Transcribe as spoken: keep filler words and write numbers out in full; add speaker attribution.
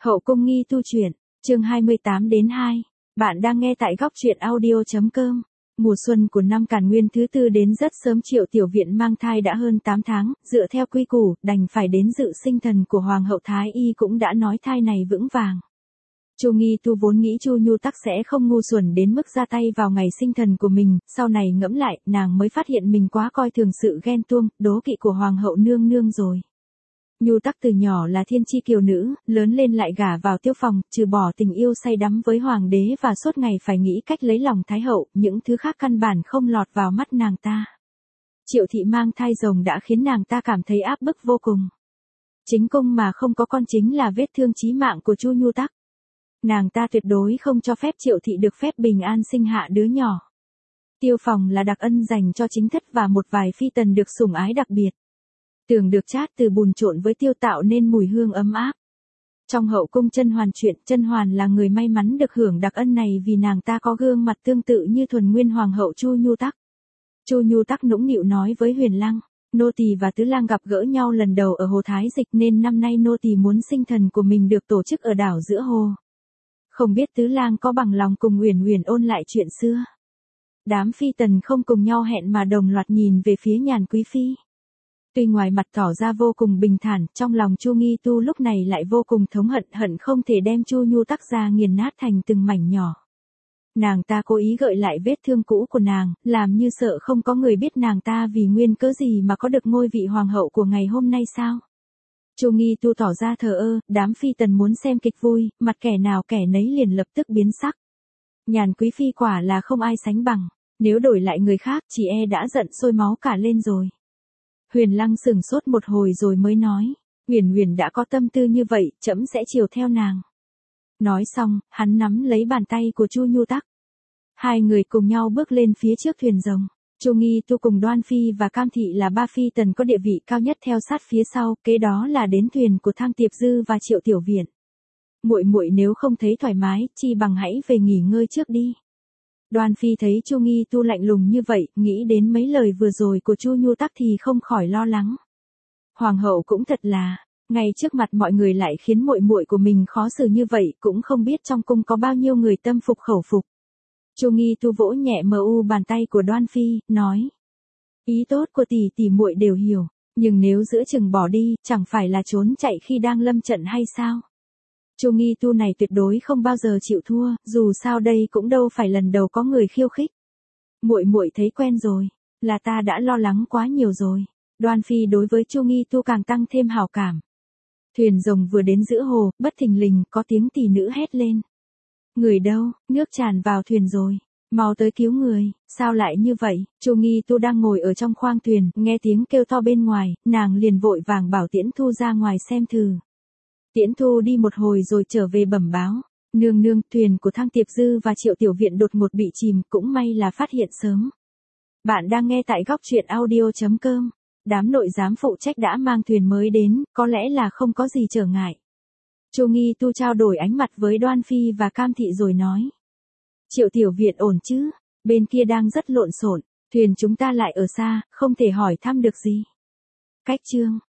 Speaker 1: Hậu cung nghi tu truyện, chương hai mươi tám đến hai. Bạn đang nghe tại góc truyện audio.com. Mùa xuân của năm Càn Nguyên thứ tư đến rất sớm. Triệu Tiểu Viện mang thai đã hơn tám tháng, dựa theo quy củ, đành phải đến dự sinh thần của Hoàng hậu Thái Y cũng đã nói thai này vững vàng. Chu Nghi Tu vốn nghĩ Chu Nhu Tắc sẽ không ngu xuẩn đến mức ra tay vào ngày sinh thần của mình, sau này ngẫm lại, nàng mới phát hiện mình quá coi thường sự ghen tuông, đố kỵ của Hoàng hậu nương nương rồi. Nhu Tắc từ nhỏ là thiên chi kiều nữ, lớn lên lại gả vào Tiêu Phòng, trừ bỏ tình yêu say đắm với hoàng đế và suốt ngày phải nghĩ cách lấy lòng Thái hậu, những thứ khác căn bản không lọt vào mắt nàng ta. Triệu thị mang thai rồng đã khiến nàng ta cảm thấy áp bức vô cùng. Chính cung mà không có con chính là vết thương chí mạng của Chu Nhu Tắc. Nàng ta tuyệt đối không cho phép Triệu thị được phép bình an sinh hạ đứa nhỏ. Tiêu Phòng là đặc ân dành cho chính thất và một vài phi tần được sủng ái đặc biệt. Tưởng được chát từ bùn trộn với tiêu tạo nên mùi hương ấm áp. Trong hậu cung Chân Hoàn chuyện, Chân Hoàn là người may mắn được hưởng đặc ân này vì nàng ta có gương mặt tương tự như thuần nguyên hoàng hậu Chu Nhu Tắc. Chu Nhu Tắc nũng nịu nói với Huyền Lăng, nô tỳ và Tứ Lang gặp gỡ nhau lần đầu ở hồ Thái Dịch nên năm nay nô tỳ muốn sinh thần của mình được tổ chức ở đảo giữa hồ. Không biết Tứ Lang có bằng lòng cùng Uyển Uyển ôn lại chuyện xưa. Đám phi tần không cùng nhau hẹn mà đồng loạt nhìn về phía Nhàn Quý phi. Tuy ngoài mặt tỏ ra vô cùng bình thản, trong lòng Chu Nghi Tu lúc này lại vô cùng thống hận, hận không thể đem Chu Nhu Tắc ra nghiền nát thành từng mảnh nhỏ. Nàng ta cố ý gợi lại vết thương cũ của nàng, làm như sợ không có người biết nàng ta vì nguyên cớ gì mà có được ngôi vị hoàng hậu của ngày hôm nay sao. Chu Nghi Tu tỏ ra thờ ơ, đám phi tần muốn xem kịch vui, mặt kẻ nào kẻ nấy liền lập tức biến sắc. Nhàn Quý phi quả là không ai sánh bằng, nếu đổi lại người khác chỉ e đã giận sôi máu cả lên rồi. Huyền Lăng sửng sốt một hồi rồi mới nói, Uyển Uyển đã có tâm tư như vậy, trẫm sẽ chiều theo nàng. Nói xong, hắn nắm lấy bàn tay của Chu Nhu Tắc. Hai người cùng nhau bước lên phía trước thuyền rồng. Chu Nghi Tu cùng Đoan Phi và Cam Thị là ba phi tần có địa vị cao nhất theo sát phía sau, kế đó là đến thuyền của Thang Tiệp Dư và Triệu Tiểu Viện. Muội muội nếu không thấy thoải mái, chi bằng hãy về nghỉ ngơi trước đi. Đoan Phi thấy Chu Nghi Tu lạnh lùng như vậy, nghĩ đến mấy lời vừa rồi của Chu Nhu Tắc thì không khỏi lo lắng. Hoàng hậu cũng thật là, ngay trước mặt mọi người lại khiến muội muội của mình khó xử như vậy, cũng không biết trong cung có bao nhiêu người tâm phục khẩu phục. Chu Nghi Tu vỗ nhẹ mờ u bàn tay của Đoan Phi, nói: "Ý tốt của tỷ tỷ muội đều hiểu, nhưng nếu giữa chừng bỏ đi, chẳng phải là trốn chạy khi đang lâm trận hay sao? Chu Nghi Tu này tuyệt đối không bao giờ chịu thua, dù sao đây cũng đâu phải lần đầu có người khiêu khích. Muội muội thấy quen rồi, là ta đã lo lắng quá nhiều rồi." Đoan Phi đối với Chu Nghi Tu càng tăng thêm hảo cảm. Thuyền rồng vừa đến giữa hồ, bất thình lình có tiếng tỷ nữ hét lên: "Người đâu, nước tràn vào thuyền rồi, mau tới cứu người." Sao lại như vậy? Chu Nghi Tu đang ngồi ở trong khoang thuyền, nghe tiếng kêu to bên ngoài, nàng liền vội vàng bảo Tiễn Thu ra ngoài xem thử. Tiễn Thu đi một hồi rồi trở về bẩm báo, nương nương, thuyền của Thang Tiệp Dư và Triệu Tiểu Viện đột ngột bị chìm, cũng may là phát hiện sớm. Bạn đang nghe tại góc truyện audio.com. Đám nội giám phụ trách đã mang thuyền mới đến, có lẽ là không có gì trở ngại. Chu Nghi Tu trao đổi ánh mặt với Đoan Phi và Cam Thị rồi nói: "Triệu Tiểu Viện ổn chứ? Bên kia đang rất lộn xộn, thuyền chúng ta lại ở xa, không thể hỏi thăm được gì." Cách chương